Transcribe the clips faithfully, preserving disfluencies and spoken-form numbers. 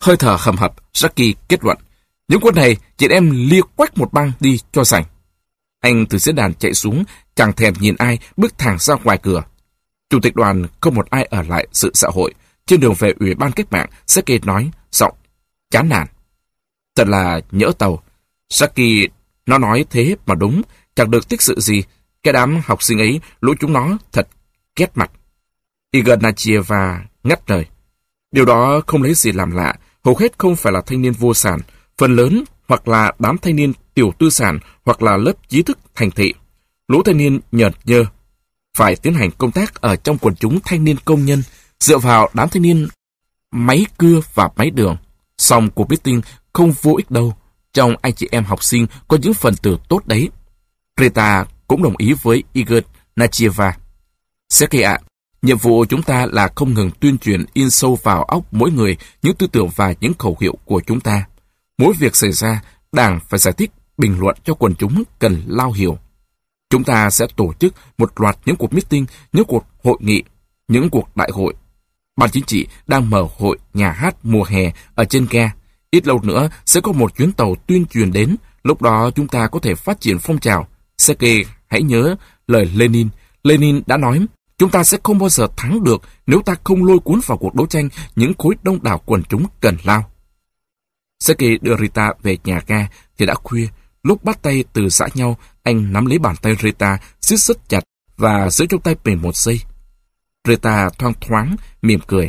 Hơi thở hầm hập, Jackie kết luận. Những quân này chị em lia quách một băng đi cho sành. Anh từ diễn đàn chạy xuống, chẳng thèm nhìn ai, bước thẳng ra ngoài cửa. Chủ tịch đoàn không một ai ở lại sự xã hội. Trên đường về Ủy ban Cách mạng, Sergei nói, giọng chán nản. Thật là nhỡ tàu. Jackie, nó nói thế mà đúng, chẳng được tích sự gì. Cái đám học sinh ấy, lũ chúng nó thật ghét mặt. Ignachieva ngắt lời. Điều đó không lấy gì làm lạ, hầu hết không phải là thanh niên vô sản, phần lớn hoặc là đám thanh niên tiểu tư sản hoặc là lớp trí thức thành thị. Lũ thanh niên nhợt nhơ, phải tiến hành công tác ở trong quần chúng thanh niên công nhân, dựa vào đám thanh niên máy cưa và máy đường. Song cuộc meeting không vô ích đâu, trong anh chị em học sinh có những phần tử tốt đấy. Rita cũng đồng ý với Ignachieva. Sergei ạ, nhiệm vụ chúng ta là không ngừng tuyên truyền in sâu vào óc mỗi người những tư tưởng và những khẩu hiệu của chúng ta. Mỗi việc xảy ra, Đảng phải giải thích, bình luận cho quần chúng cần lao hiểu. Chúng ta sẽ tổ chức một loạt những cuộc meeting, những cuộc hội nghị, những cuộc đại hội. Ban chính trị đang mở hội nhà hát mùa hè ở trên ga. Ít lâu nữa sẽ có một chuyến tàu tuyên truyền đến, lúc đó chúng ta có thể phát triển phong trào. Sergei, hãy nhớ lời Lenin. Lenin đã nói, chúng ta sẽ không bao giờ thắng được nếu ta không lôi cuốn vào cuộc đấu tranh những khối đông đảo quần chúng cần lao. Sergei đưa Rita về nhà ga thì đã khuya. Lúc bắt tay từ giã nhau, anh nắm lấy bàn tay Rita, siết rất chặt và giữ trong tay mình một giây. Rita thoang thoáng, mỉm cười.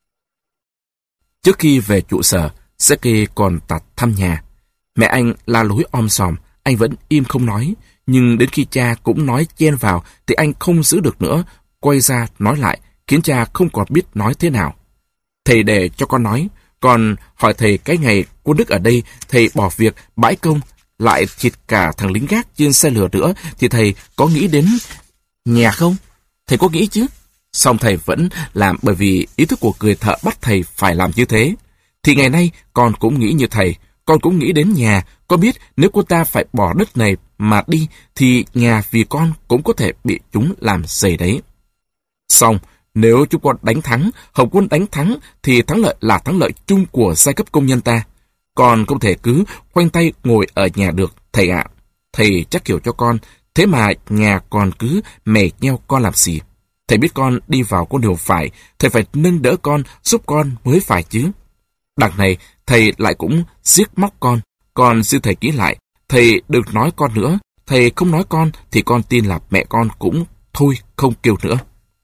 Trước khi về trụ sở, Sergei còn tạt thăm nhà. Mẹ anh la lối om sòm, anh vẫn im không nói. Nhưng đến khi cha cũng nói chen vào thì anh không giữ được nữa, quay ra nói lại, khiến cha không còn biết nói thế nào. Thầy để cho con nói, còn hỏi thầy cái ngày quân Đức ở đây, thầy bỏ việc bãi công, lại thịt cả thằng lính gác trên xe lửa nữa, thì thầy có nghĩ đến nhà không? Thầy có nghĩ chứ? Xong thầy vẫn làm bởi vì ý thức của người thợ bắt thầy phải làm như thế. Thì ngày nay con cũng nghĩ như thầy, con cũng nghĩ đến nhà, con biết nếu cô ta phải bỏ đất này mà đi, thì nhà vì con cũng có thể bị chúng làm dày đấy. Xong, nếu chúng con đánh thắng, Hồng quân đánh thắng, thì thắng lợi là thắng lợi chung của giai cấp công nhân ta. Con không thể cứ khoanh tay ngồi ở nhà được, thầy ạ. Thầy chắc hiểu cho con, thế mà nhà con cứ mè nheo con làm gì. Thầy biết con đi vào con đường phải, thầy phải nâng đỡ con, giúp con mới phải chứ. Đằng này, thầy lại cũng giết móc con. Con xin thầy kỹ lại, thầy đừng nói con nữa. Thầy không nói con thì con tin là mẹ con cũng thôi không kêu nữa.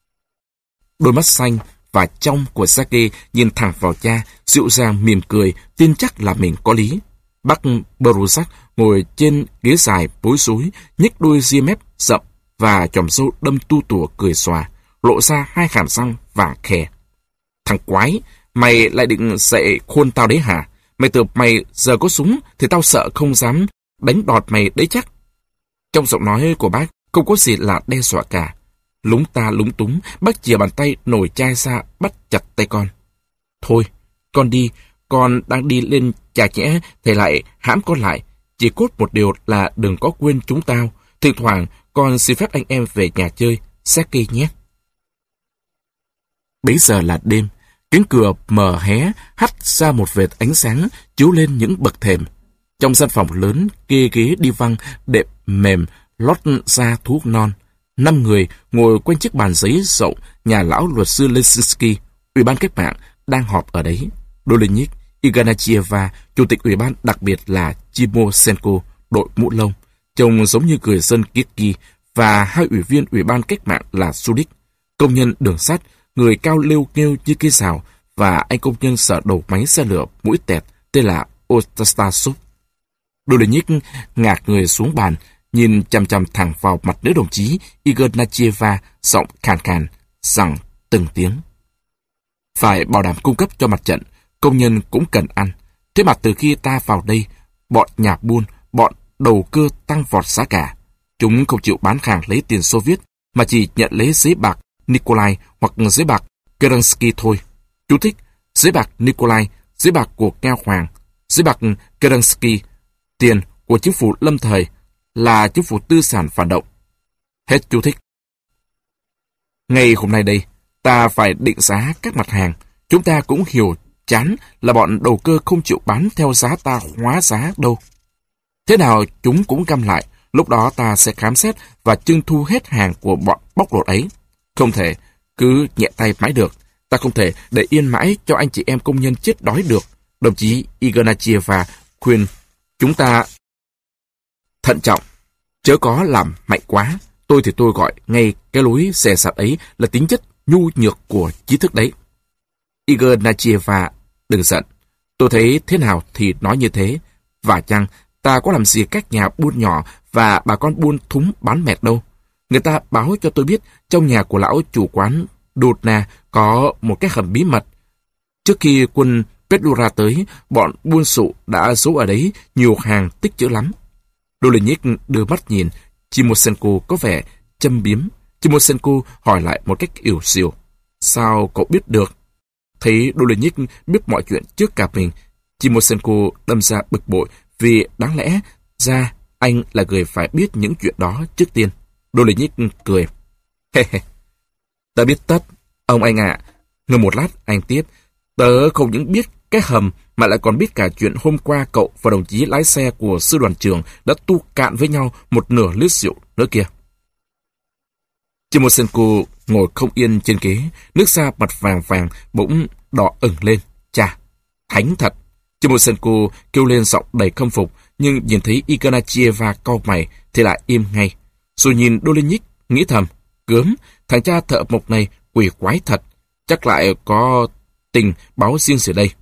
Đôi mắt xanh và trong của Sergei nhìn thẳng vào cha, dịu dàng mỉm cười, tin chắc là mình có lý. Bác Beruzak ngồi trên ghế dài bối rối, nhếch đôi ria mép rậm và chòm râu đâm tu tủa cười xòa, lộ ra hai hàm răng vàng khè. Thằng quái, mày lại định dạy khôn tao đấy hả? Mày tưởng mày giờ có súng thì tao sợ không dám đánh đọt mày đấy chắc. Trong giọng nói của bác không có gì là đe dọa cả. Lúng ta lúng túng, bác chìa bàn tay nổi chai ra bắt chặt tay con. Thôi, con đi, con đang đi lên chà chẽ, thầy lại hãm con lại. Chỉ cốt một điều là đừng có quên chúng tao. Thỉnh thoảng con xin phép anh em về nhà chơi, Sergei nhé. Bấy giờ là đêm, cánh cửa mở hé hắt ra một vệt ánh sáng chiếu lên những bậc thềm. Trong gian phòng lớn, kê ghế đi văng, đệm mềm, lót da thuốc non. Năm người ngồi quanh chiếc bàn giấy rộng nhà lão luật sư Lesinsky, Ủy ban Cách mạng, đang họp ở đấy. Dolenik, Ignachieva, Chủ tịch Ủy ban đặc biệt là Chimosenko, đội mũ lông, trông giống như người dân Kitki, và hai ủy viên Ủy ban Cách mạng là Sudik, công nhân đường sắt, người cao lêu nghêu như cây rào, và anh công nhân sở đầu máy xe lửa mũi tẹt tên là Ostasov. Dolenik ngạc người xuống bàn, nhìn chằm chằm thẳng vào mặt nữ đồng chí Ignachieva, giọng khàn khàn, rằng từng tiếng. Phải bảo đảm cung cấp cho mặt trận, công nhân cũng cần ăn. Thế mà từ khi ta vào đây, bọn nhà buôn, bọn đầu cơ tăng vọt giá cả. Chúng không chịu bán hàng lấy tiền Xô Viết, mà chỉ nhận lấy giấy bạc Nikolai hoặc giấy bạc Kerensky thôi. Chú thích, giấy bạc Nikolai, giấy bạc của Nga Hoàng, giấy bạc Kerensky, tiền của chính phủ lâm thời, là chính phủ tư sản phản động. Hết chú thích. Ngay hôm nay đây, ta phải định giá các mặt hàng. Chúng ta cũng hiểu chán là bọn đầu cơ không chịu bán theo giá ta hóa giá đâu. Thế nào chúng cũng găm lại, lúc đó ta sẽ khám xét và trưng thu hết hàng của bọn bóc lột ấy. Không thể cứ nhẹ tay mãi được. Ta không thể để yên mãi cho anh chị em công nhân chết đói được. Đồng chí Ignatьeva khuyên chúng ta thận trọng, chớ có làm mạnh quá. Tôi thì tôi gọi ngay cái lối xè sạt ấy là tính chất nhu nhược của trí thức đấy. Ignatьeva, đừng giận. Tôi thấy thế nào thì nói như thế. Và chăng ta có làm gì các nhà buôn nhỏ và bà con buôn thúng bán mẹt đâu. Người ta báo cho tôi biết trong nhà của lão chủ quán Dudna có một cái hầm bí mật. Trước khi quân Petlura tới, bọn buôn sụ đã giấu ở đấy nhiều hàng tích trữ lắm. Dolenyk đưa mắt nhìn, Chimosenko có vẻ châm biếm. Chimosenko hỏi lại một cách ỉu xìu. Sao cậu biết được? Thấy Dolenyk biết mọi chuyện trước cả mình, Chimosenko đâm ra bực bội vì đáng lẽ ra anh là người phải biết những chuyện đó trước tiên. Dolenyk cười. He he, tớ biết tất, ông anh ạ. À. Ngồi một lát anh tiếp. Tớ không những biết cái hầm mà lại còn biết cả chuyện hôm qua cậu và đồng chí lái xe của sư đoàn trưởng đã tu cạn với nhau một nửa lít rượu nữa kia. Chimosenko ngồi không yên trên ghế, nước da mặt vàng vàng bỗng đỏ ửng lên. Chà, thánh thật. Chimosenko kêu lên giọng đầy khâm phục, nhưng nhìn thấy Ignatьeva cau mày thì lại im ngay. Rồi nhìn Dolenyk nghĩ thầm, gớm, thằng cha thợ mộc này quỷ quái thật, chắc lại có tình báo riêng gì đây.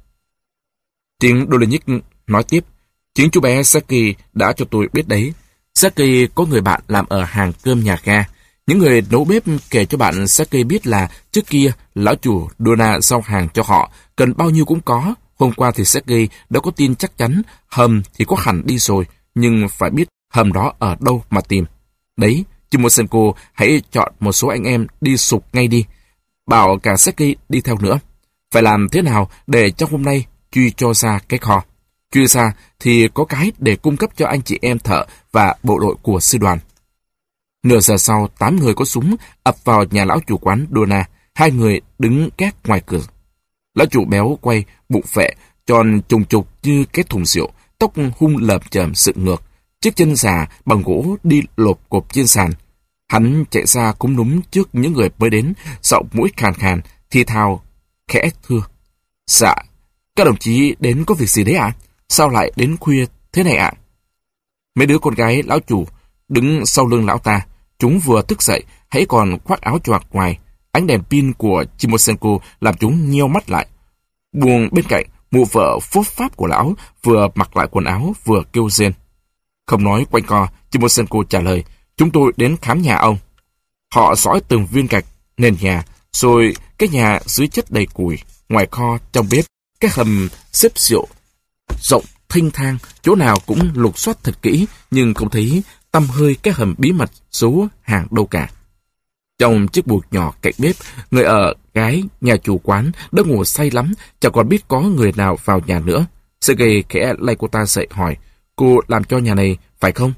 Tiếng Dolenyk nói tiếp, chính chú bé Saki đã cho tôi biết đấy. Saki có người bạn làm ở hàng cơm nhà ga. Những người nấu bếp kể cho bạn Saki biết là trước kia lão chủ Dona giao hàng cho họ, cần bao nhiêu cũng có. Hôm qua thì Saki đã có tin chắc chắn hầm thì có hẳn đi rồi, nhưng phải biết hầm đó ở đâu mà tìm. Đấy, Chimosenko hãy chọn một số anh em đi sục ngay đi. Bảo cả Saki đi theo nữa. Phải làm thế nào để trong hôm nay truy cho ra cái kho. Truy ra thì có cái để cung cấp cho anh chị em thợ và bộ đội của sư đoàn. Nửa giờ sau, tám người có súng ập vào nhà lão chủ quán Dona. Hai người đứng két ngoài cửa. Lão chủ béo quay, bụng phệ, tròn trùng trục như cái thùng rượu, tóc hung lợm chởm dựng ngược, chiếc chân già bằng gỗ đi lộp cộp trên sàn. Hắn chạy ra cúm núm trước những người mới đến, giọng mũi khàn khàn, thi thào, khẽ thưa. Dạ, các đồng chí đến có việc gì đấy ạ? À? Sao lại đến khuya thế này ạ? À? Mấy đứa con gái lão chủ đứng sau lưng lão ta, chúng vừa thức dậy, hãy còn khoác áo choàng ngoài. Ánh đèn pin của Chimosenko làm chúng nheo mắt lại. Buồng bên cạnh, mụ vợ phốp pháp của lão vừa mặc lại quần áo vừa kêu rên. Không nói quanh co, Chimosenko trả lời, chúng tôi đến khám nhà ông. Họ dõi từng viên gạch, nền nhà, rồi cái nhà dưới chất đầy củi, ngoài kho, trong bếp, cái hầm xếp rượu, rộng, thênh thang, chỗ nào cũng lục soát thật kỹ, nhưng không thấy tăm hơi cái hầm bí mật số hàng đâu cả. Trong chiếc buồng nhỏ cạnh bếp, người ở gái nhà chủ quán đã ngủ say lắm, chẳng còn biết có người nào vào nhà nữa. Sergei khẽ lay cô ta dậy hỏi, cô làm cho nhà này, phải không?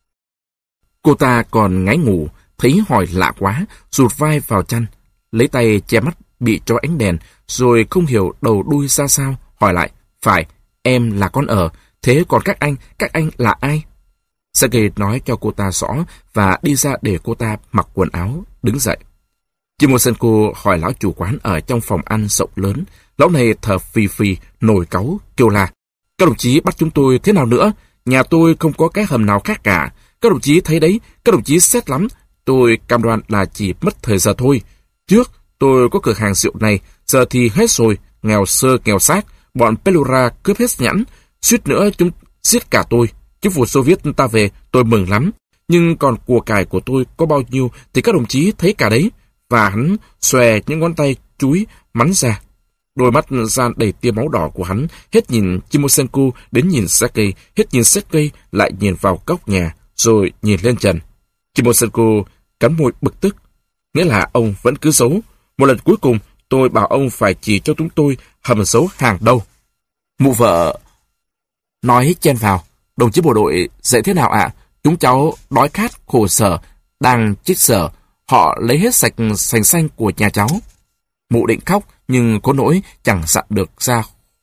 Cô ta còn ngáy ngủ, thấy hỏi lạ quá, rụt vai vào chăn, lấy tay che mắt bị cho ánh đèn, rồi không hiểu đầu đuôi ra sao, hỏi lại, phải, em là con ở, thế còn các anh, các anh là ai? Sergei nói cho cô ta rõ và đi ra để cô ta mặc quần áo, đứng dậy. Chimosenko hỏi lão chủ quán ở trong phòng ăn rộng lớn. Lão này thở phì phì, nổi cáu, kêu la. Các đồng chí bắt chúng tôi thế nào nữa? Nhà tôi không có cái hầm nào khác cả. Các đồng chí thấy đấy, các đồng chí xét lắm. Tôi cam đoan là chỉ mất thời giờ thôi. Trước, tôi có cửa hàng rượu này, giờ thì hết rồi, nghèo sơ nghèo xác. Bọn Petlura cướp hết nhãn, suýt nữa chúng giết cả tôi. Chính phủ Xô Viết ta về, tôi mừng lắm. Nhưng còn của cải của tôi có bao nhiêu thì các đồng chí thấy cả đấy. Và hắn xòe những ngón tay chúi mắn ra. Đôi mắt gian đầy tia máu đỏ của hắn hết nhìn Chimosenko đến nhìn Sergei, hết nhìn Sergei lại nhìn vào góc nhà, rồi nhìn lên trần. Chimosenko cắn môi bực tức. Nghĩa là ông vẫn cứ giấu. Một lần cuối cùng tôi bảo ông phải chỉ cho chúng tôi hầm giấu hàng đâu. Mụ vợ nói chen vào. Đồng chí bộ đội dạy thế nào ạ? À? Chúng cháu đói khát khổ sở, đang chết sở. Họ lấy hết sạch sành xanh của nhà cháu. Mụ định khóc, nhưng có nỗi chẳng dặn được ra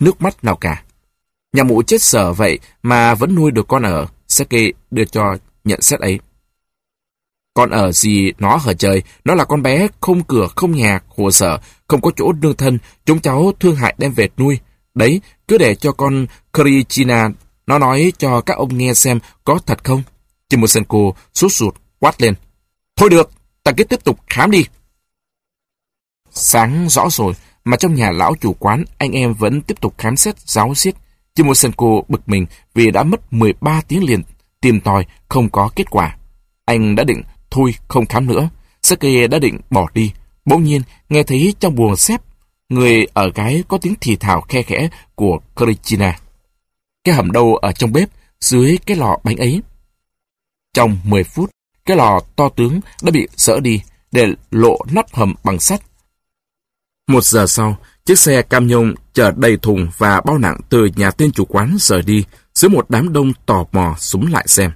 nước mắt nào cả. Nhà mụ chết sở vậy mà vẫn nuôi được con ở, Sergei đưa cho nhận xét ấy. Con ở gì nó hở trời, nó là con bé không cửa không nhà, khổ sở, không có chỗ nương thân, chúng cháu thương hại đem về nuôi. Đấy, cứ để cho con Krichina nó nói cho các ông nghe xem có thật không. Timosenko sốt ruột quát lên. Thôi được, ta cứ tiếp tục khám đi. Sáng rõ rồi, mà trong nhà lão chủ quán, anh em vẫn tiếp tục khám xét ráo riết. Timosenko bực mình vì đã mất mười ba tiếng liền tìm tòi không có kết quả. Anh đã định thôi không khám nữa. Sergei đã định bỏ đi. Bỗng nhiên nghe thấy trong buồng xếp người ở gái có tiếng thì thào khe khẽ của Krichina. Cái hầm đâu ở trong bếp, dưới cái lò bánh ấy. Trong mười phút, cái lò to tướng đã bị dỡ đi để lộ nắp hầm bằng sắt. Một giờ sau, chiếc xe cam nhông chở đầy thùng và bao nặng từ nhà tên chủ quán rời đi giữa một đám đông tò mò súng lại xem.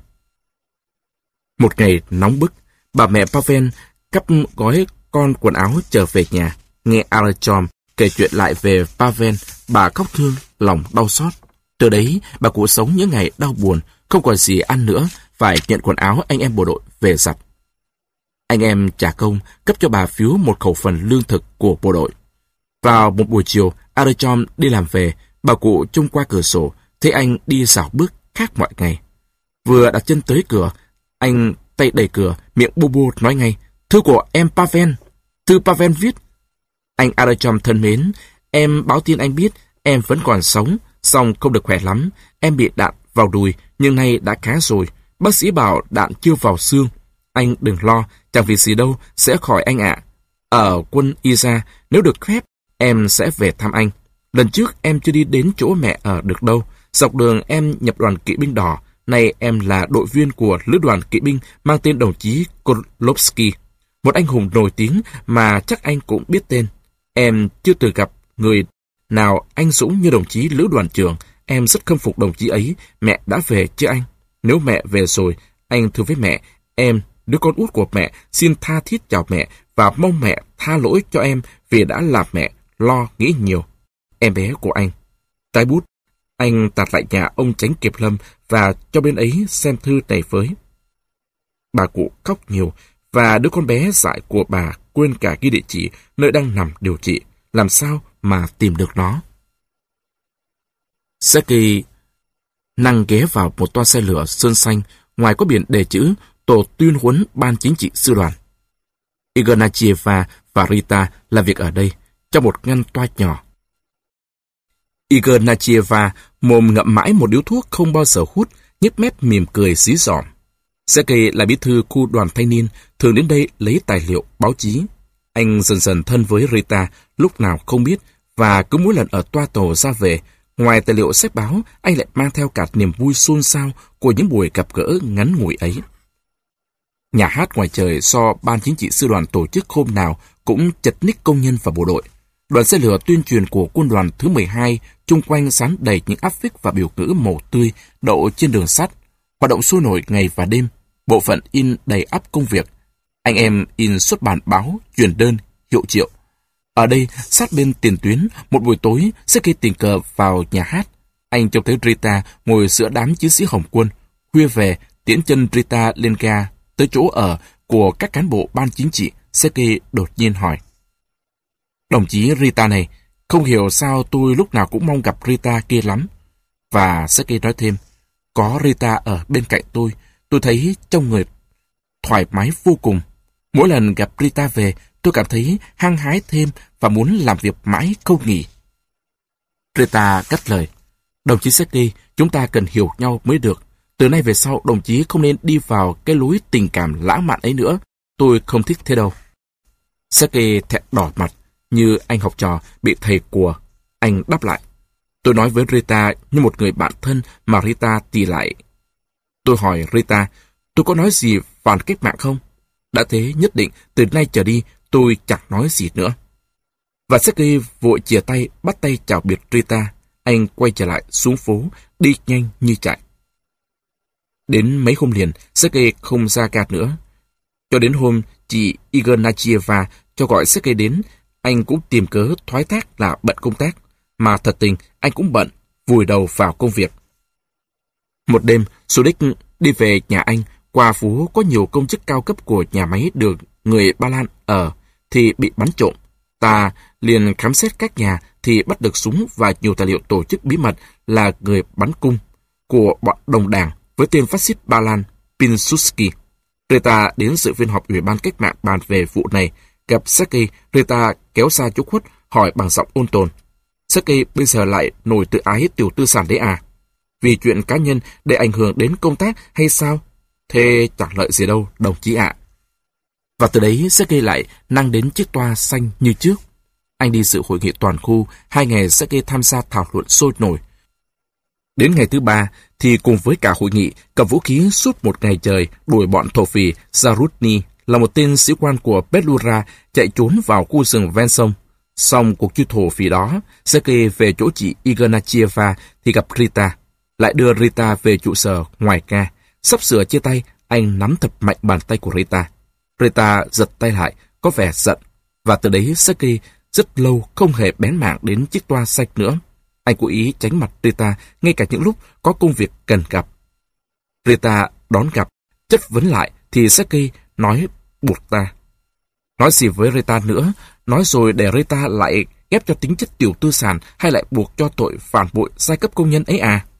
Một ngày nóng bức, bà mẹ Pavel cắp gói con quần áo trở về nhà. Nghe Artyom kể chuyện lại về Pavel, bà khóc thương, lòng đau xót. Từ đấy, bà cụ sống những ngày đau buồn, không còn gì ăn nữa, phải nhận quần áo anh em bộ đội về giặt. Anh em trả công, cấp cho bà phiếu một khẩu phần lương thực của bộ đội. Vào một buổi chiều, Artyom đi làm về, bà cụ trông qua cửa sổ, thấy anh đi dạo bước khác mọi ngày. Vừa đặt chân tới cửa, anh tay đẩy cửa, miệng bu bu nói ngay, thư của em Pavel, thư Pavel viết. Anh Artyom thân mến, em báo tin anh biết, em vẫn còn sống, song không được khỏe lắm, em bị đạn vào đùi, nhưng nay đã khá rồi. Bác sĩ bảo đạn chưa vào xương. Anh đừng lo, chẳng vì gì đâu, sẽ khỏi anh ạ. Ở quân Isa, nếu được phép, em sẽ về thăm anh. Lần trước em chưa đi đến chỗ mẹ ở được đâu. Dọc đường em nhập đoàn kỵ binh đỏ. Nay em là đội viên của lữ đoàn kỵ binh mang tên đồng chí Kolovsky. Một anh hùng nổi tiếng mà chắc anh cũng biết tên. Em chưa từng gặp người nào anh dũng như đồng chí lữ đoàn trưởng. Em rất khâm phục đồng chí ấy. Mẹ đã về chưa anh? Nếu mẹ về rồi, anh thưa với mẹ, em, đứa con út của mẹ, xin tha thiết chào mẹ và mong mẹ tha lỗi cho em vì đã làm mẹ lo nghĩ nhiều. Em bé của anh. Trái bút, anh tạt lại nhà ông Chánh Kiệp Lâm và cho bên ấy xem thư này với. Bà cụ khóc nhiều và đứa con bé dại của bà quên cả ghi địa chỉ nơi đang nằm điều trị. Làm sao mà tìm được nó? Sergei năng ghé vào một toa xe lửa sơn xanh, ngoài có biển đề chữ Tổ tuyên huấn Ban Chính trị Sư đoàn. Ignachieva và Rita làm việc ở đây, trong một ngăn toa nhỏ. Ignachieva mồm ngậm mãi một điếu thuốc không bao giờ hút, nhếch mép mỉm cười xí giỏm. Sergei là bí thư khu đoàn thanh niên, thường đến đây lấy tài liệu, báo chí. Anh dần dần thân với Rita, lúc nào không biết, và cứ mỗi lần ở toa tàu ra về, ngoài tài liệu sách báo, anh lại mang theo cả niềm vui xôn xao của những buổi gặp gỡ ngắn ngủi ấy. Nhà hát ngoài trời do Ban Chính trị Sư đoàn tổ chức hôm nào cũng chật ních công nhân và bộ đội. Đoàn xe lửa tuyên truyền của quân đoàn thứ mười hai chung quanh dán đầy những áp phích và biểu ngữ màu tươi đậu trên đường sắt. Hoạt động sôi nổi ngày và đêm, bộ phận in đầy ắp công việc. Anh em in xuất bản báo, truyền đơn, hiệu triệu. Ở đây, sát bên tiền tuyến, một buổi tối, Sergei tình cờ vào nhà hát. Anh trông thấy Rita ngồi giữa đám chiến sĩ Hồng quân. Khuya về, tiễn chân Rita lên ga, tới chỗ ở của các cán bộ ban chính trị. Sergei đột nhiên hỏi. Đồng chí Rita này, không hiểu sao tôi lúc nào cũng mong gặp Rita kia lắm. Và Sergei nói thêm, có Rita ở bên cạnh tôi, tôi thấy trong người thoải mái vô cùng. Mỗi lần gặp Rita về, tôi cảm thấy hăng hái thêm và muốn làm việc mãi không nghỉ. Rita cắt lời. Đồng chí Sergei, chúng ta cần hiểu nhau mới được. Từ nay về sau, đồng chí không nên đi vào cái lối tình cảm lãng mạn ấy nữa. Tôi không thích thế đâu. Sergei thẹn đỏ mặt, như anh học trò bị thầy của. Anh đáp lại. Tôi nói với Rita như một người bạn thân mà Rita tì lại. Tôi hỏi Rita, tôi có nói gì phản cách mạng không? Đã thế, nhất định từ nay trở đi tôi chẳng nói gì nữa. Và Sergei vội chìa tay, bắt tay chào biệt Rita. Anh quay trở lại xuống phố, đi nhanh như chạy. Đến mấy hôm liền, Sergei không ra gạt nữa. Cho đến hôm chị Ignachieva cho gọi Sergei đến, anh cũng tìm cớ thoái thác là bận công tác. mà thật tình anh cũng bận, vùi đầu vào công việc. Một đêm, Sudik đi về nhà anh, qua phố có nhiều công chức cao cấp của nhà máy được người Ba Lan ở, thì bị bắn trộm. Ta liền khám xét các nhà thì bắt được súng và nhiều tài liệu tổ chức bí mật là người bắn cung của bọn đồng đảng với tên phát xít Ba Lan Pilsudski. Rita đến sự phiên họp ủy ban cách mạng bàn về vụ này. Gặp Sergei, Rita kéo xa chỗ khuất, hỏi bằng giọng ôn tồn. Sergei bây giờ lại nổi tự ái tiểu tư sản đấy à? Vì chuyện cá nhân để ảnh hưởng đến công tác hay sao? Thế chẳng lợi gì đâu, đồng chí ạ. Và từ đấy Sergei lại năng đến chiếc toa xanh như trước. Anh đi dự hội nghị toàn khu, hai ngày Sergei tham gia thảo luận sôi nổi. Đến ngày thứ ba, thì cùng với cả hội nghị, cầm vũ khí suốt một ngày trời, đuổi bọn thổ phỉ Zarutny là một tên sĩ quan của Petlura chạy trốn vào khu rừng ven sông. Xong cuộc truy thổ phỉ đó, Sergei về chỗ chị Ignachieva thì gặp Rita, lại đưa Rita về trụ sở ngoài ca. Sắp sửa chia tay, anh nắm thật mạnh bàn tay của Rita. Rita giật tay lại, có vẻ giận, và từ đấy Sergei rất lâu không hề bén mảng đến chiếc toa xanh nữa. Anh cố ý tránh mặt Rita ngay cả những lúc có công việc cần gặp. Rita đón gặp, chất vấn lại thì Sergei nói buộc ta. Nói gì với Rita nữa, nói rồi để Rita lại ghép cho tính chất tiểu tư sản hay lại buộc cho tội phản bội giai cấp công nhân ấy à?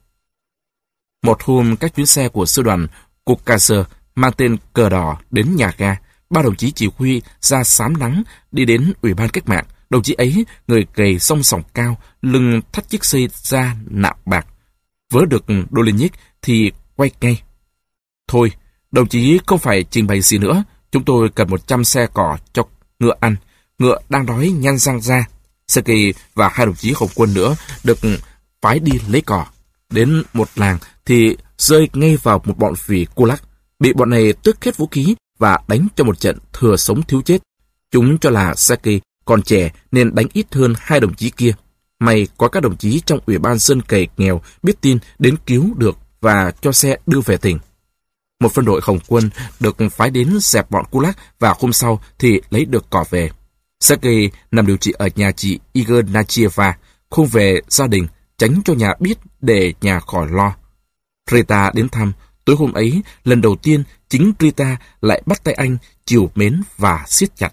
Một hôm các chuyến xe của sư đoàn Caucasus mang tên cờ đỏ đến nhà ga, ba đồng chí chỉ huy ra xám nắng đi đến ủy ban cách mạng. Đồng chí ấy, người gầy song sòng cao, lưng thắt chiếc dây da nạm bạc. Vớ được Dolinik thì quay ngay. Thôi, đồng chí không phải trình bày gì nữa. Chúng tôi cần một trăm xe cỏ cho ngựa ăn. Ngựa đang đói nhăn răng ra. Sergei và hai đồng chí Hồng Quân nữa được phái đi lấy cỏ. Đến một làng thì rơi ngay vào một bọn phỉ Kulak. Bị bọn này tước hết vũ khí và đánh cho một trận thừa sống thiếu chết. Chúng cho là Sergei còn trẻ nên đánh ít hơn hai đồng chí kia. May có các đồng chí trong ủy ban dân cày nghèo biết tin đến cứu được và cho xe đưa về tỉnh. Một phân đội Hồng Quân được phái đến dẹp bọn Kulak và hôm sau thì lấy được cỏ về. Sergei nằm điều trị ở nhà chị Ignachieva, không về gia đình, tránh cho nhà biết để nhà khỏi lo. Rita đến thăm. Tối hôm ấy, lần đầu tiên chính Rita lại bắt tay anh, chiều mến và siết chặt.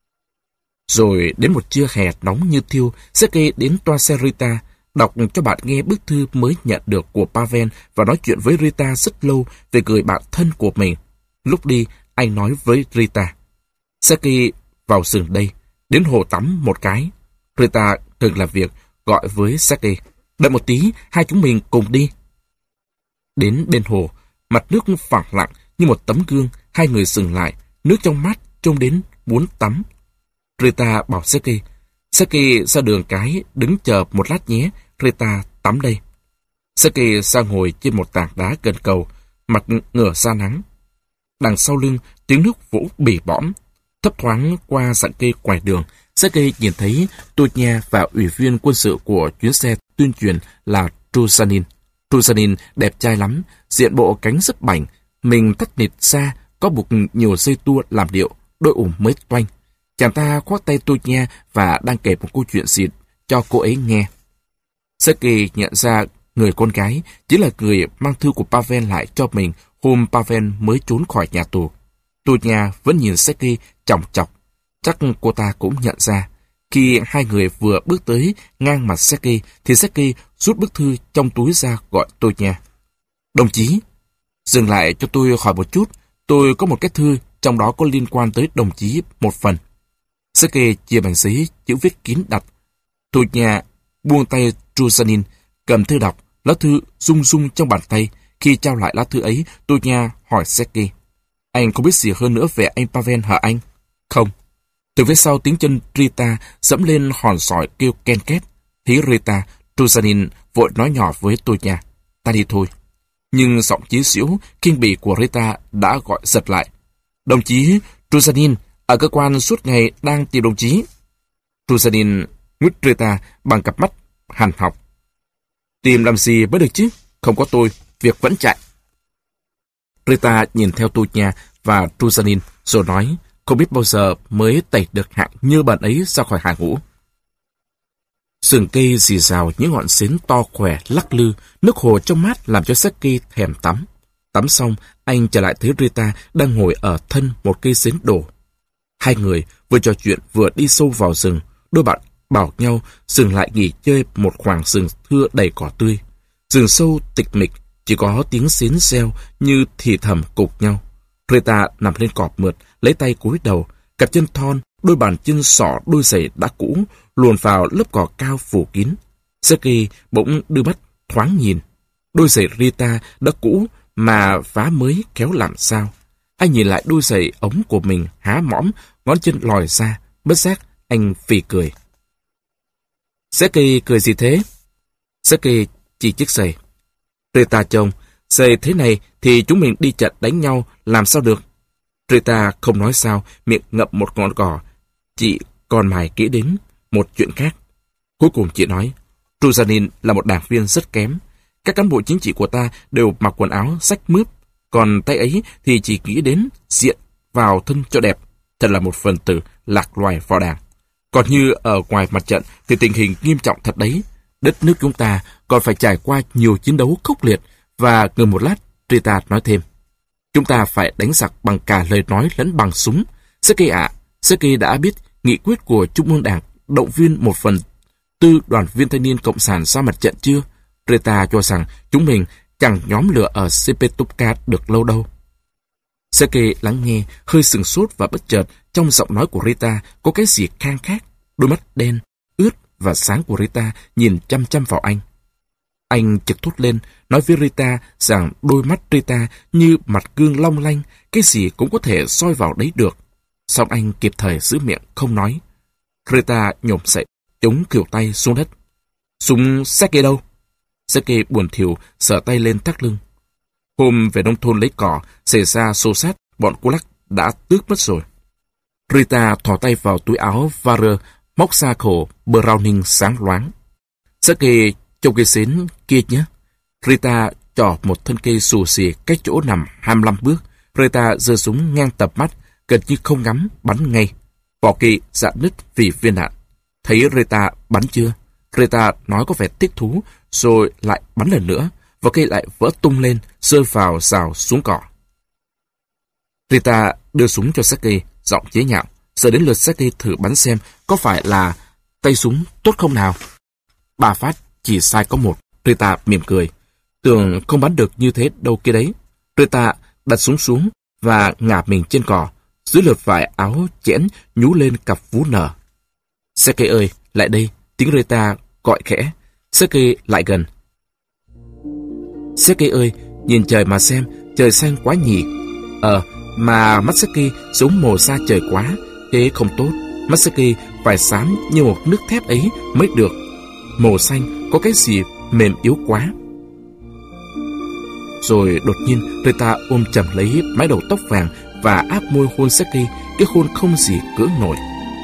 Rồi đến một trưa hè nóng như thiêu, Sergei đến toa xe Rita, đọc cho bạn nghe bức thư mới nhận được của Pavel và nói chuyện với Rita rất lâu về người bạn thân của mình. Lúc đi, anh nói với Rita, Sergei vào rừng đây, đến hồ tắm một cái. Rita ngừng làm việc, gọi với Sergei, đợi một tí, hai chúng mình cùng đi. Đến bên hồ, mặt nước phẳng lặng như một tấm gương, hai người dừng lại, nước trong mát trông đến muốn tắm. Rita bảo Sergei, Sergei ra đường cái, đứng chờ một lát nhé, Rita tắm đây. Sergei ra ngồi trên một tảng đá gần cầu, mặt ngửa ra nắng. Đằng sau lưng, tiếng nước vỗ bỉ bõm. Thấp thoáng qua rặng cây ngoài đường, Sergei nhìn thấy Tonya và ủy viên quân sự của chuyến xe tuyên truyền là Trusanin. Trusanin đẹp trai lắm, diện bộ cánh rất bảnh, mình thắt nịt xa, có buộc nhiều dây tua làm điệu, đôi ủng mới toanh. Chàng ta khoác tay Tonya và đang kể một câu chuyện gì cho cô ấy nghe. Sergei nhận ra người con gái chính là người mang thư của Pavel lại cho mình hôm Pavel mới trốn khỏi nhà tù. Tonya vẫn nhìn Sergei chòng chọc. Chắc cô ta cũng nhận ra. Khi hai người vừa bước tới ngang mặt Sergei thì Sergei rút bức thư trong túi ra gọi Tonya. Đồng chí, dừng lại cho tôi hỏi một chút. Tôi có một cái thư trong đó có liên quan tới đồng chí một phần. Sergei chia bằng giấy chữ viết kín đặt. Tonya buông tay Trusanin, cầm thư đọc, lá thư rung rung trong bàn tay. Khi trao lại lá thư ấy, Tonya hỏi Sergei, anh có biết gì hơn nữa về anh Pavel hả anh? Không. Từ phía sau tiếng chân Rita dẫm lên hòn sỏi kêu ken két. Thấy Rita, Trusanin vội nói nhỏ với Tonya, ta đi thôi. Nhưng giọng chí xỉu, kinh bỉ của Rita đã gọi giật lại. Đồng chí Trusanin, ở cơ quan suốt ngày đang tìm đồng chí. Trusanin nguyết Rita bằng cặp mắt hằn học. Tìm làm gì mới được chứ? Không có tôi, việc vẫn chạy. Rita nhìn theo Tonya và Trusanin rồi nói, không biết bao giờ mới tẩy được hạng như bạn ấy ra khỏi hàng ngũ. Sườn cây rì rào những ngọn sến to khỏe lắc lư, nước hồ trong mát làm cho Seki thèm tắm. Tắm xong, anh trở lại thấy Rita đang ngồi ở thân một cây sến đổ. Hai người vừa trò chuyện vừa đi sâu vào rừng. Đôi bạn bảo nhau dừng lại nghỉ chơi một khoảng rừng thưa đầy cỏ tươi. Rừng sâu tịch mịch, chỉ có tiếng sến reo như thì thầm cục nhau. Rita nằm lên cọp mượt, lấy tay cúi đầu, cặp chân thon, đôi bàn chân sỏ đôi giày đã cũ, luồn vào lớp cỏ cao phủ kín. Seki bỗng đưa mắt thoáng nhìn. Đôi giày Rita đã cũ mà vá mới khéo làm sao. Anh nhìn lại đôi giày ống của mình há mõm, ngón chân lòi ra, bất giác anh phì cười. Seki cười gì thế? Seki chỉ chiếc giày. Rita trông, giày thế này thì chúng mình đi trận đánh nhau làm sao được? Rita không nói sao, miệng ngậm một ngọn cỏ. Chị còn mải nghĩ đến một chuyện khác. Cuối cùng chị nói, Ruzanin là một đảng viên rất kém. Các cán bộ chính trị của ta đều mặc quần áo rách mướp, còn tay ấy thì chỉ nghĩ đến diện vào thân cho đẹp. Thật là một phần tử lạc loài vào đảng. Còn như ở ngoài mặt trận thì tình hình nghiêm trọng thật đấy. Đất nước chúng ta còn phải trải qua nhiều chiến đấu khốc liệt. Và ngừng một lát, Rita nói thêm, chúng ta phải đánh giặc bằng cả lời nói lẫn bằng súng. Seki ạ, Seki đã biết nghị quyết của Trung ương Đảng động viên một phần tư đoàn viên thanh niên cộng sản ra mặt trận chưa? Rita cho rằng chúng mình chẳng nhóm lửa ở Sepetovka được lâu đâu. Seki lắng nghe, hơi sừng sốt và bất chợt trong giọng nói của Rita có cái gì khang khác. Đôi mắt đen, ướt và sáng của Rita nhìn chăm chăm vào anh. Anh chợt thốt lên, nói với Rita rằng đôi mắt Rita như mặt gương long lanh, cái gì cũng có thể soi vào đấy được. Xong anh kịp thời giữ miệng không nói. Rita nhổm dậy, chống khuỷu tay xuống đất. Súng Seki đâu? Seki buồn thiểu, sờ tay lên thắt lưng. Hôm về nông thôn lấy cỏ, xảy ra xô xát, bọn cô lắc đã tước mất rồi. Rita thò tay vào túi áo Varer, móc ra khẩu Browning sáng loáng. Seki trông cây sến kia nhé. Rita trỏ một thân cây xù xì cách chỗ nằm hai mươi lăm bước. Rita giơ súng ngang tầm mắt, gần như không ngắm, bắn ngay. Vỏ cây rạn nứt vì viên đạn. Thấy Rita bắn chưa? Rita nói có vẻ thích thú, rồi lại bắn lần nữa. Vỏ cây lại vỡ tung lên, rơi vào rào xuống cỏ. Rita đưa súng cho Seki, giọng chế nhạo. Giờ đến lượt Seki thử bắn xem có phải là tay súng tốt không nào. Ba phát chỉ sai có một. Rita mỉm cười. Tưởng không bắn được như thế đâu kia đấy. Rita đặt súng xuống và ngả mình trên cỏ. Dưới lượt vải áo chẽn nhú lên cặp vú nở. Seki ơi, lại đây. Tiếng Rita gọi khẽ. Seki lại gần. Seki ơi, nhìn trời mà xem, trời xanh quá nhỉ. Ờ, mà mắt Seki giống màu xa trời quá, thế không tốt. Mắt Seki phải xám như một nước thép ấy mới được. Màu xanh có cái gì mềm yếu quá. Rồi đột nhiên Rita ôm chầm lấy mái đầu tóc vàng và áp môi hôn Seki, cái hôn không gì cưỡng nổi.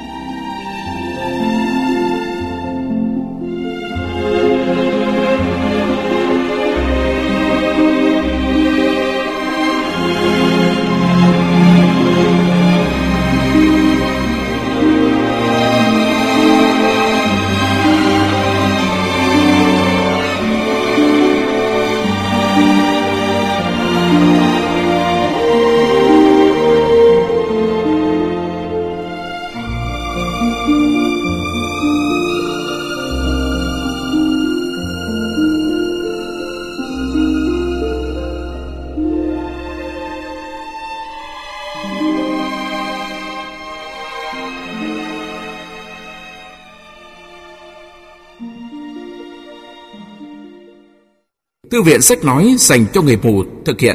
Thư viện sách nói dành cho người mù thực hiện.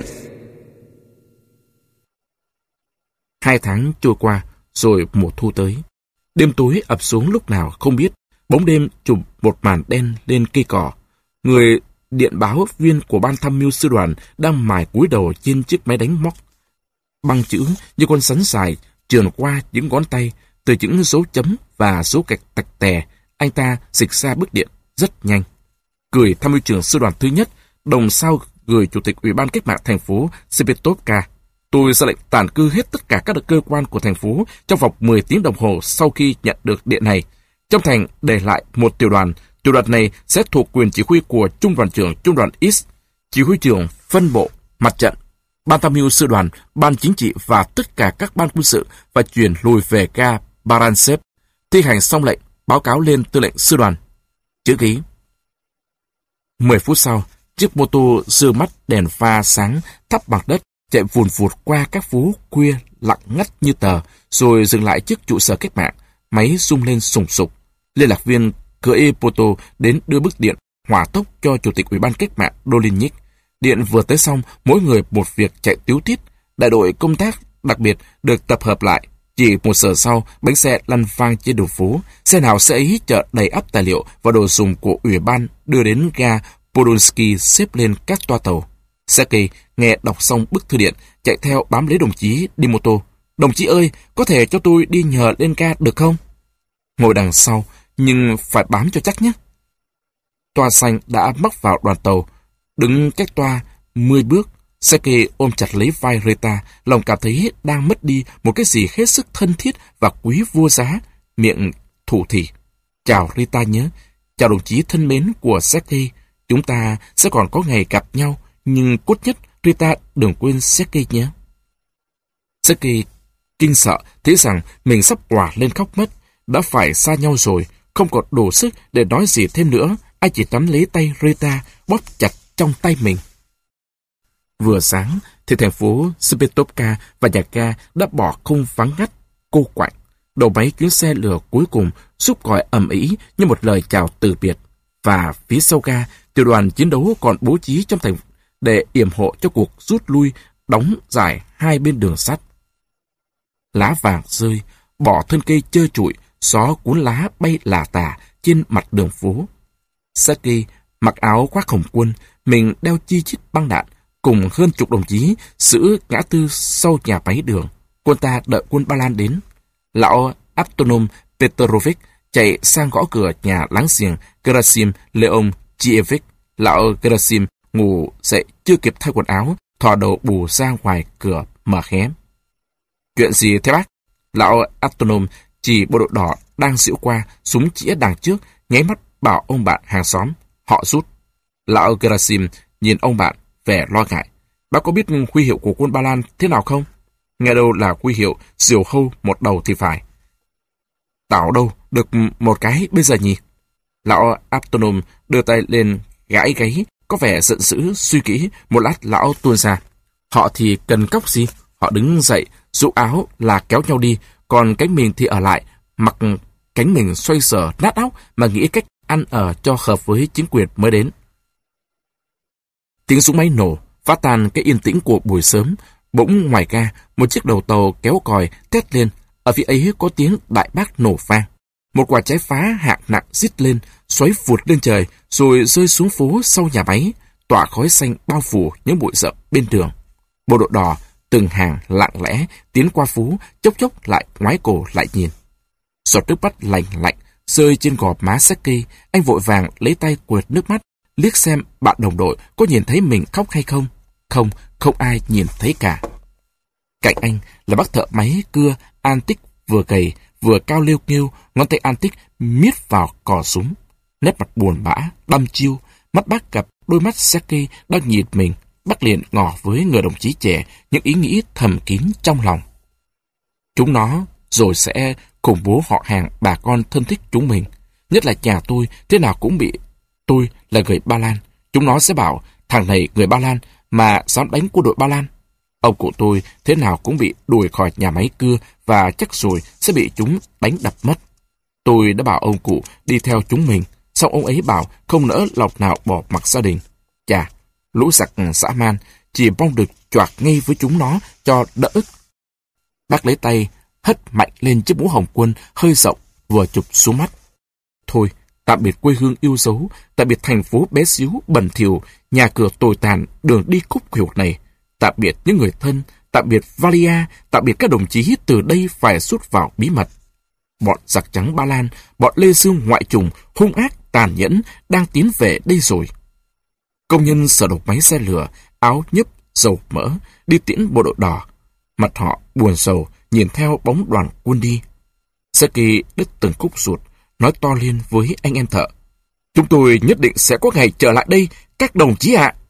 Hai tháng trôi qua, rồi mùa thu tới. Đêm tối ập xuống lúc nào không biết. Bóng đêm chụp một màn đen lên cây cỏ. Người điện báo viên của ban tham mưu sư đoàn đang mài cúi đầu trên chiếc máy đánh móc. Băng chữ như con rắn dài trườn qua những ngón tay, từ những dấu chấm và dấu gạch tạch tè. Anh ta dịch ra bức điện rất nhanh. Gửi tham mưu trưởng sư đoàn thứ nhất, đồng sao gửi chủ tịch ủy ban cách mạng thành phố Sepetovka. Tôi ra lệnh tản cư hết tất cả các cơ quan của thành phố trong vòng mười tiếng đồng hồ sau khi nhận được điện này. Trong thành để lại một tiểu đoàn, tiểu đoàn này sẽ thuộc quyền chỉ huy của trung đoàn trưởng trung đoàn X, chỉ huy trưởng phân bộ, mặt trận, ban tham mưu sư đoàn, ban chính trị và tất cả các ban quân sự và chuyển lùi về ga Baransev. Thi hành xong lệnh, báo cáo lên tư lệnh sư đoàn. Chữ ký. Mười phút sau, chiếc mô tô dư mắt đèn pha sáng thắp bằng đất chạy vùn vụt qua các phố khuya lặng ngắt như tờ, rồi dừng lại trước trụ sở cách mạng. Máy rung lên sùng sục. Liên lạc viên cưỡi mô tô đến đưa bức điện hỏa tốc cho chủ tịch ủy ban cách mạng Dolinnik. Điện vừa tới xong, mỗi người một việc chạy tíu tít. Đại đội công tác đặc biệt được tập hợp lại. Chỉ một giờ sau, bánh xe lăn vang trên đường phố. Xe nào xe ấy chở đầy ắp tài liệu và đồ dùng của ủy ban đưa đến ga Podolsky xếp lên các toa tàu. Sergei nghe đọc xong bức thư điện, chạy theo bám lấy đồng chí đi mô tô. Đồng chí ơi, có thể cho tôi đi nhờ lên ga được không? Ngồi đằng sau, nhưng phải bám cho chắc nhé. Toa xanh đã mắc vào đoàn tàu. Đứng cách toa mười bước, Sergei ôm chặt lấy vai Rita, lòng cảm thấy đang mất đi một cái gì hết sức thân thiết và quý vô giá. Miệng thủ thỉ. Chào Rita nhé. Chào đồng chí thân mến của Sergei. Chúng ta sẽ còn có ngày gặp nhau, nhưng cốt nhất Rita đừng quên Sergei nhé. Sergei kinh sợ, thấy rằng mình sắp òa lên khóc mất. Đã phải xa nhau rồi, không còn đủ sức để nói gì thêm nữa. Anh chỉ nắm lấy tay Rita, bóp chặt trong tay mình. Vừa sáng thì thành phố Smetovka và nhà ga đã bỏ không vắng ngắt, cô quạnh. Đầu máy chuyến xe lửa cuối cùng xúc còi ầm ĩ như một lời chào từ biệt. Và phía sau ga, tiểu đoàn chiến đấu còn bố trí trong thành để yểm hộ cho cuộc rút lui, đóng dài hai bên đường sắt. Lá vàng rơi, bỏ thân cây trơ trụi, gió cuốn lá bay lả tả trên mặt đường phố. Sergei mặc áo khoác hồng quân, mình đeo chi chít băng đạn, cùng hơn chục đồng chí giữ ngã tư sau nhà máy đường. Quân ta đợi quân Ba Lan đến. Lão Aptonom Petrovich chạy sang gõ cửa nhà láng giềng Gerasim Leon Chievich. Lão Gerasim ngủ dậy chưa kịp thay quần áo, thò đầu bù ra ngoài cửa mở hé. Chuyện gì thế bác? Lão Aptonom chỉ bộ đội đỏ đang giễu qua, súng chĩa đằng trước, nháy mắt bảo ông bạn hàng xóm. Họ rút. Lão Gerasim nhìn ông bạn vẻ lo ngại. Bác có biết huy hiệu của quân Ba Lan thế nào không? Nghe đâu là huy hiệu diều hâu một đầu thì phải. Tảo đâu được một cái bây giờ nhỉ? Lão Aptonom đưa tay lên gãi gáy, có vẻ giận dữ, suy nghĩ. Một lát lão tuôn ra. Họ thì cần cóc gì? Họ đứng dậy, rũ áo là kéo nhau đi, còn cánh mình thì ở lại, mặc cánh mình xoay sở nát óc mà nghĩ cách ăn ở cho hợp với chính quyền mới đến. Tiếng súng máy nổ, phá tan cái yên tĩnh của buổi sớm. Bỗng ngoài ga, một chiếc đầu tàu kéo còi thét lên. Ở phía ấy có tiếng đại bác nổ vang. Một quả trái phá hạng nặng rít lên, xoáy vụt lên trời, rồi rơi xuống phố sau nhà máy. Tỏa khói xanh bao phủ những bụi rậm bên đường. Bộ đội đỏ từng hàng lặng lẽ tiến qua phố, chốc chốc lại ngoái cổ lại nhìn. Giọt nước mắt lạnh lạnh rơi trên gò má Sergei. Anh vội vàng lấy tay quệt nước mắt, liếc xem bạn đồng đội có nhìn thấy mình khóc hay không. Không, không ai nhìn thấy cả. Cạnh anh là bác thợ máy cưa Antic, vừa gầy vừa cao liêu nghiêu, ngón tay Antic miết vào cò súng. Nét mặt buồn bã, đăm chiêu, mắt bác gặp đôi mắt Sergei đang nhìn mình. Bác liền ngỏ với người đồng chí trẻ những ý nghĩ thầm kín trong lòng. Chúng nó rồi sẽ khủng bố họ hàng bà con thân thích chúng mình. Nhất là nhà tôi, thế nào cũng bị. Tôi là người Ba Lan. Chúng nó sẽ bảo thằng này người Ba Lan mà dám đánh quân đội Ba Lan. Ông cụ tôi thế nào cũng bị đuổi khỏi nhà máy cưa và chắc rồi sẽ bị chúng đánh đập mất. Tôi đã bảo ông cụ đi theo chúng mình, xong ông ấy bảo không nỡ lòng nào bỏ mặc gia đình. Chà, lũ giặc dã man, chỉ mong được choạc ngay với chúng nó cho đỡ ức. Bác lấy tay hất mạnh lên chiếc mũ hồng quân hơi rộng vừa chụp xuống mắt. Thôi, tạm biệt quê hương yêu dấu, tạm biệt thành phố bé xíu bẩn thỉu, nhà cửa tồi tàn, đường đi khúc khuỷu này, tạm biệt những người thân, tạm biệt Valia, tạm biệt các đồng chí từ đây phải rút vào bí mật. Bọn giặc trắng Ba Lan, bọn Lê Dương ngoại trùng, hung ác, tàn nhẫn đang tiến về đây rồi. Công nhân sở độc máy xe lửa, áo nhấp, dầu mỡ, đi tiễn bộ đội đỏ. Mặt họ buồn rầu, nhìn theo bóng đoàn quân đi. Sergei đứt từng khúc ruột, nói to lên với anh em thợ. Chúng tôi nhất định sẽ có ngày trở lại đây, các đồng chí ạ.